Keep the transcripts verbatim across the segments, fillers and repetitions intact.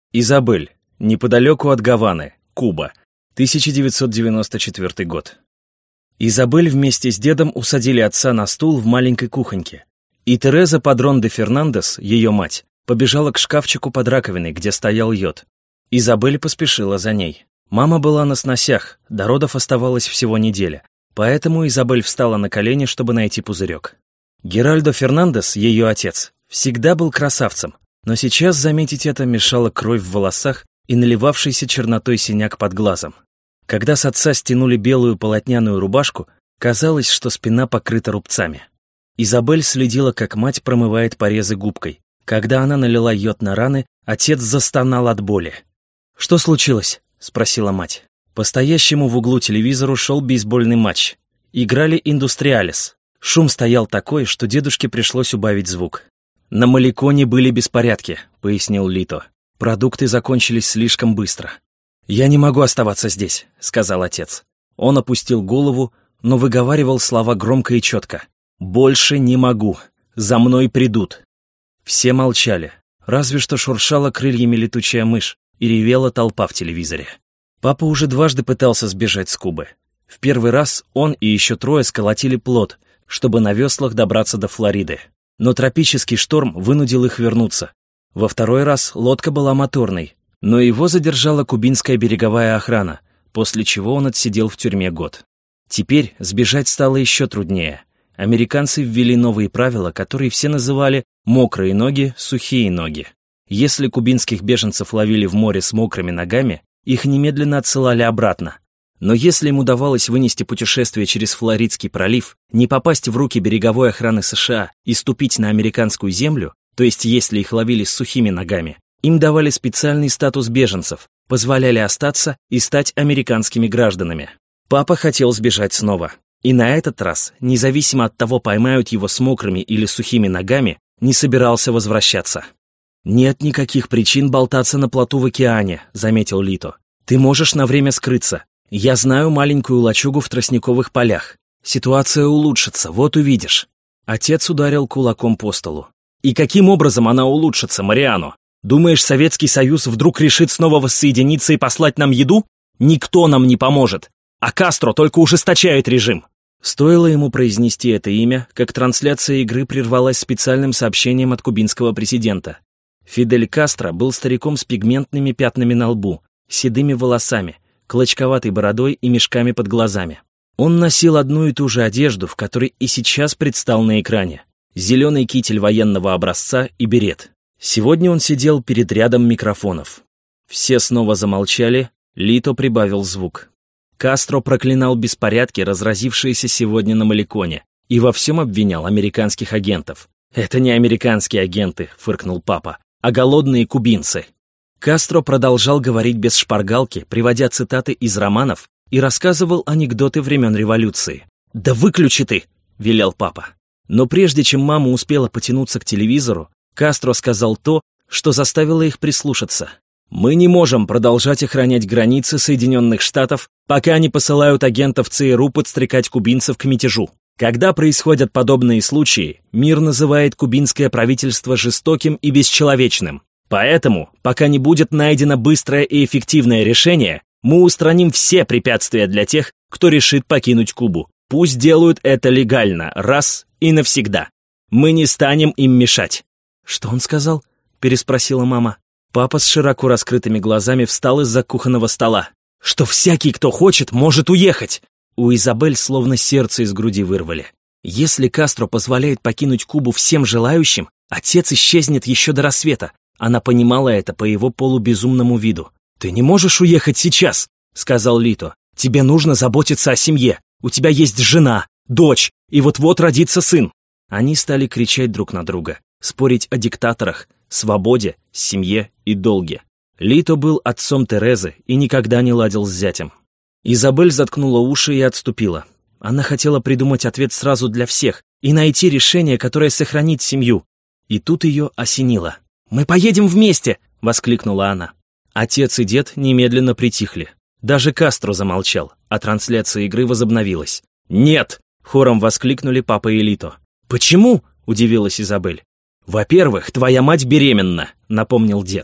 Изабель, неподалеку от Гаваны, Куба, тысяча девятьсот девяносто четвёртый год. Изабель вместе с дедом усадили отца на стул в маленькой кухоньке, и Тереза Падрон де Фернандес, ее мать, побежала к шкафчику под раковиной, где стоял йод. Изабель поспешила за ней. Мама была на сносях, до родов оставалось всего неделя, поэтому Изабель встала на колени, чтобы найти пузырек. Геральдо Фернандес, ее отец, всегда был красавцем, но сейчас заметить это мешала кровь в волосах и наливавшийся чернотой синяк под глазом. Когда с отца стянули белую полотняную рубашку, казалось, что спина покрыта рубцами. Изабель следила, как мать промывает порезы губкой. Когда она налила йод на раны, отец застонал от боли. «Что случилось?» — спросила мать. По стоящему в углу телевизору шел бейсбольный матч. Играли «Индустриалис». Шум стоял такой, что дедушке пришлось убавить звук. «На Маликоне были беспорядки», — пояснил Лито. «Продукты закончились слишком быстро». «Я не могу оставаться здесь», — сказал отец. Он опустил голову, но выговаривал слова громко и четко. «Больше не могу. За мной придут». Все молчали, разве что шуршала крыльями летучая мышь и ревела толпа в телевизоре. Папа уже дважды пытался сбежать с Кубы. В первый раз он и еще трое сколотили плот, чтобы на веслах добраться до Флориды. Но тропический шторм вынудил их вернуться. Во второй раз лодка была моторной, но его задержала кубинская береговая охрана, после чего он отсидел в тюрьме год. Теперь сбежать стало еще труднее. Американцы ввели новые правила, которые все называли «мокрые ноги, сухие ноги». Если кубинских беженцев ловили в море с мокрыми ногами, их немедленно отсылали обратно. Но если им удавалось вынести путешествие через Флоридский пролив, не попасть в руки береговой охраны США и ступить на американскую землю, то есть если их ловили с сухими ногами, им давали специальный статус беженцев, позволяли остаться и стать американскими гражданами. Папа хотел сбежать снова. И на этот раз, независимо от того, поймают его с мокрыми или сухими ногами, не собирался возвращаться. «Нет никаких причин болтаться на плоту в океане», — заметил Лито. «Ты можешь на время скрыться. Я знаю маленькую лачугу в тростниковых полях. Ситуация улучшится, вот увидишь». Отец ударил кулаком по столу. «И каким образом она улучшится, Мариано? Думаешь, Советский Союз вдруг решит снова воссоединиться и послать нам еду? Никто нам не поможет. А Кастро только ужесточает режим». Стоило ему произнести это имя, как трансляция игры прервалась специальным сообщением от кубинского президента. Фидель Кастро был стариком с пигментными пятнами на лбу, седыми волосами, клочковатой бородой и мешками под глазами. Он носил одну и ту же одежду, в которой и сейчас предстал на экране. Зеленый китель военного образца и берет. Сегодня он сидел перед рядом микрофонов. Все снова замолчали, Лито прибавил звук. Кастро проклинал беспорядки, разразившиеся сегодня на Маликоне, и во всем обвинял американских агентов. «Это не американские агенты», — фыркнул папа, — «а голодные кубинцы». Кастро продолжал говорить без шпаргалки, приводя цитаты из романов, и рассказывал анекдоты времен революции. «Да выключи ты!» — велел папа. Но прежде чем мама успела потянуться к телевизору, Кастро сказал то, что заставило их прислушаться. «Мы не можем продолжать охранять границы Соединенных Штатов, пока они посылают агентов ЦРУ подстрекать кубинцев к мятежу. Когда происходят подобные случаи, мир называет кубинское правительство жестоким и бесчеловечным. Поэтому, пока не будет найдено быстрое и эффективное решение, мы устраним все препятствия для тех, кто решит покинуть Кубу. Пусть делают это легально, раз и навсегда. Мы не станем им мешать». «Что он сказал?» — переспросила мама. Папа с широко раскрытыми глазами встал из-за кухонного стола. «Что всякий, кто хочет, может уехать!» У Изабель словно сердце из груди вырвали. Если Кастро позволяет покинуть Кубу всем желающим, отец исчезнет еще до рассвета. Она понимала это по его полубезумному виду. «Ты не можешь уехать сейчас», — сказал Лито. «Тебе нужно заботиться о семье. У тебя есть жена, дочь, и вот-вот родится сын». Они стали кричать друг на друга, спорить о диктаторах, свободе, семье и долге. Лито был отцом Терезы и никогда не ладил с зятем. Изабель заткнула уши и отступила. Она хотела придумать ответ сразу для всех и найти решение, которое сохранит семью. И тут ее осенило. «Мы поедем вместе!» — воскликнула она. Отец и дед немедленно притихли. Даже Кастро замолчал, а трансляция игры возобновилась. «Нет!» — хором воскликнули папа и Лито. «Почему?» — удивилась Изабель. «Во-первых, твоя мать беременна», — напомнил дед.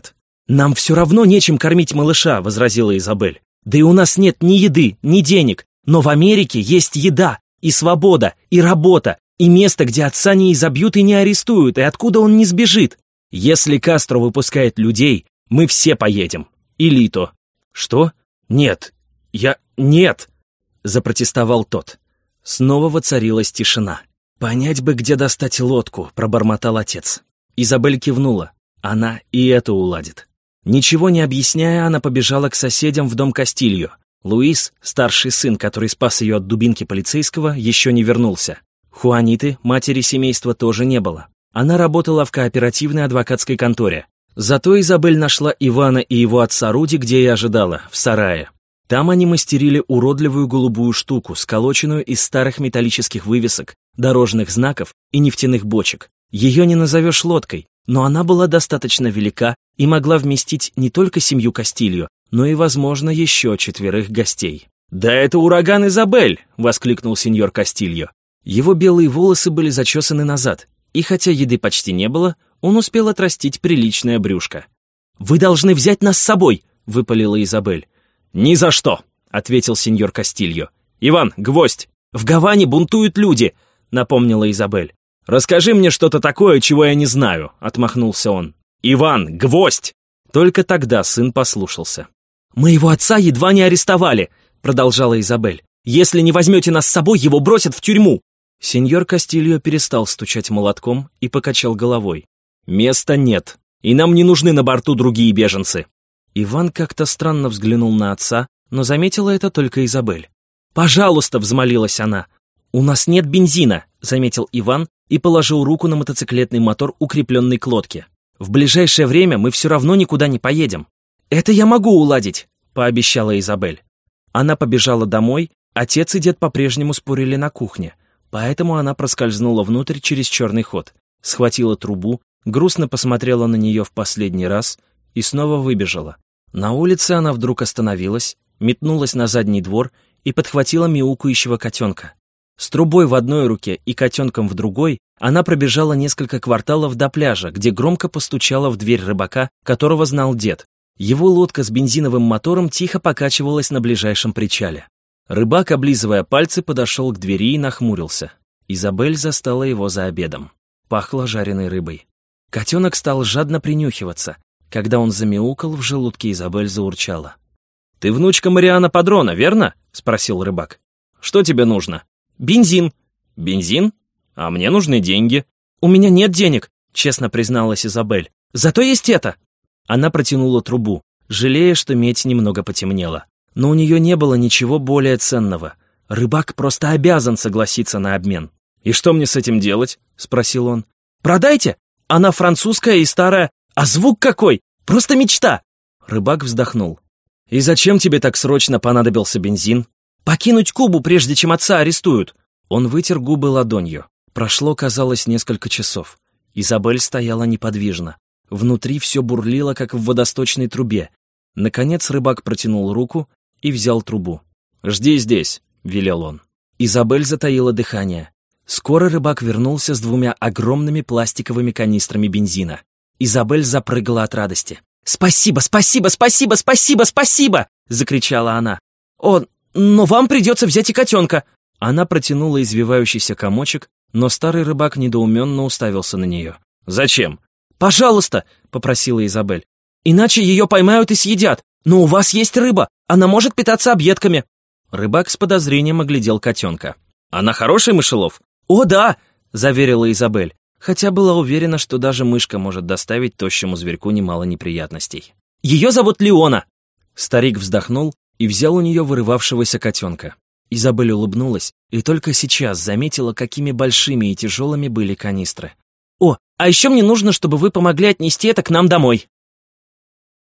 «Нам все равно нечем кормить малыша», — возразила Изабель. «Да и у нас нет ни еды, ни денег. Но в Америке есть еда, и свобода, и работа, и место, где отца не изобьют и не арестуют, и откуда он не сбежит. Если Кастро выпускает людей, мы все поедем. И Лито». «Что? Нет. Я... Нет!» — запротестовал тот. Снова воцарилась тишина. «Понять бы, где достать лодку», — пробормотал отец. Изабель кивнула. Она и это уладит. Ничего не объясняя, она побежала к соседям в дом Кастильо. Луис, старший сын, который спас ее от дубинки полицейского, еще не вернулся. Хуаниты, матери семейства, тоже не было. Она работала в кооперативной адвокатской конторе. Зато Изабель нашла Ивана и его отца Руди, где и ожидала, в сарае. Там они мастерили уродливую голубую штуку, сколоченную из старых металлических вывесок, дорожных знаков и нефтяных бочек. Ее не назовешь лодкой, но она была достаточно велика и могла вместить не только семью Кастильо, но и, возможно, еще четверых гостей. «Да это ураган Изабель!» — воскликнул сеньор Кастильо. Его белые волосы были зачесаны назад, и хотя еды почти не было, он успел отрастить приличное брюшко. «Вы должны взять нас с собой!» — выпалила Изабель. «Ни за что!» — ответил сеньор Кастильо. «Иван, гвоздь! В Гаване бунтуют люди!» — напомнила Изабель. «Расскажи мне что-то такое, чего я не знаю», — отмахнулся он. «Иван, гвоздь!» Только тогда сын послушался. «Моего отца едва не арестовали», — продолжала Изабель. «Если не возьмете нас с собой, его бросят в тюрьму». Сеньор Кастильо перестал стучать молотком и покачал головой. «Места нет, и нам не нужны на борту другие беженцы». Иван как-то странно взглянул на отца, но заметила это только Изабель. «Пожалуйста», — взмолилась она. «У нас нет бензина», — заметил Иван и положил руку на мотоциклетный мотор, укрепленный к лодке. «В ближайшее время мы все равно никуда не поедем». «Это я могу уладить», — пообещала Изабель. Она побежала домой, отец и дед по-прежнему спорили на кухне, поэтому она проскользнула внутрь через черный ход, схватила трубу, грустно посмотрела на нее в последний раз и снова выбежала. На улице она вдруг остановилась, метнулась на задний двор и подхватила мяукающего котенка. С трубой в одной руке и котенком в другой она пробежала несколько кварталов до пляжа, где громко постучала в дверь рыбака, которого знал дед. Его лодка с бензиновым мотором тихо покачивалась на ближайшем причале. Рыбак, облизывая пальцы, подошел к двери и нахмурился. Изабель застала его за обедом. Пахло жареной рыбой. Котенок стал жадно принюхиваться. Когда он замяукал, в желудке Изабель заурчала. «Ты внучка Мариана Падрона, верно?» — спросил рыбак. «Что тебе нужно?» «Бензин». «Бензин? А мне нужны деньги». «У меня нет денег», — честно призналась Изабель. «Зато есть это». Она протянула трубу, жалея, что медь немного потемнела. Но у нее не было ничего более ценного. Рыбак просто обязан согласиться на обмен. «И что мне с этим делать?» — спросил он. «Продайте! Она французская и старая. А звук какой! Просто мечта!» Рыбак вздохнул. «И зачем тебе так срочно понадобился бензин?» «Покинуть Кубу, прежде чем отца арестуют!» Он вытер губы ладонью. Прошло, казалось, несколько часов. Изабель стояла неподвижно. Внутри все бурлило, как в водосточной трубе. Наконец рыбак протянул руку и взял трубу. «Жди здесь», — велел он. Изабель затаила дыхание. Скоро рыбак вернулся с двумя огромными пластиковыми канистрами бензина. Изабель запрыгала от радости. «Спасибо, спасибо, спасибо, спасибо, спасибо!» — закричала она. «О, но вам придется взять и котенка!» Она протянула извивающийся комочек, но старый рыбак недоуменно уставился на нее. «Зачем?» «Пожалуйста!» — попросила Изабель. «Иначе ее поймают и съедят. Но у вас есть рыба, она может питаться объедками». Рыбак с подозрением оглядел котенка. «Она хороший мышелов?» «О, да!» — заверила Изабель, хотя была уверена, что даже мышка может доставить тощему зверьку немало неприятностей. «Ее зовут Леона!» Старик вздохнул и взял у нее вырывавшегося котенка. Изабель улыбнулась и только сейчас заметила, какими большими и тяжелыми были канистры. «О, а еще мне нужно, чтобы вы помогли отнести это к нам домой».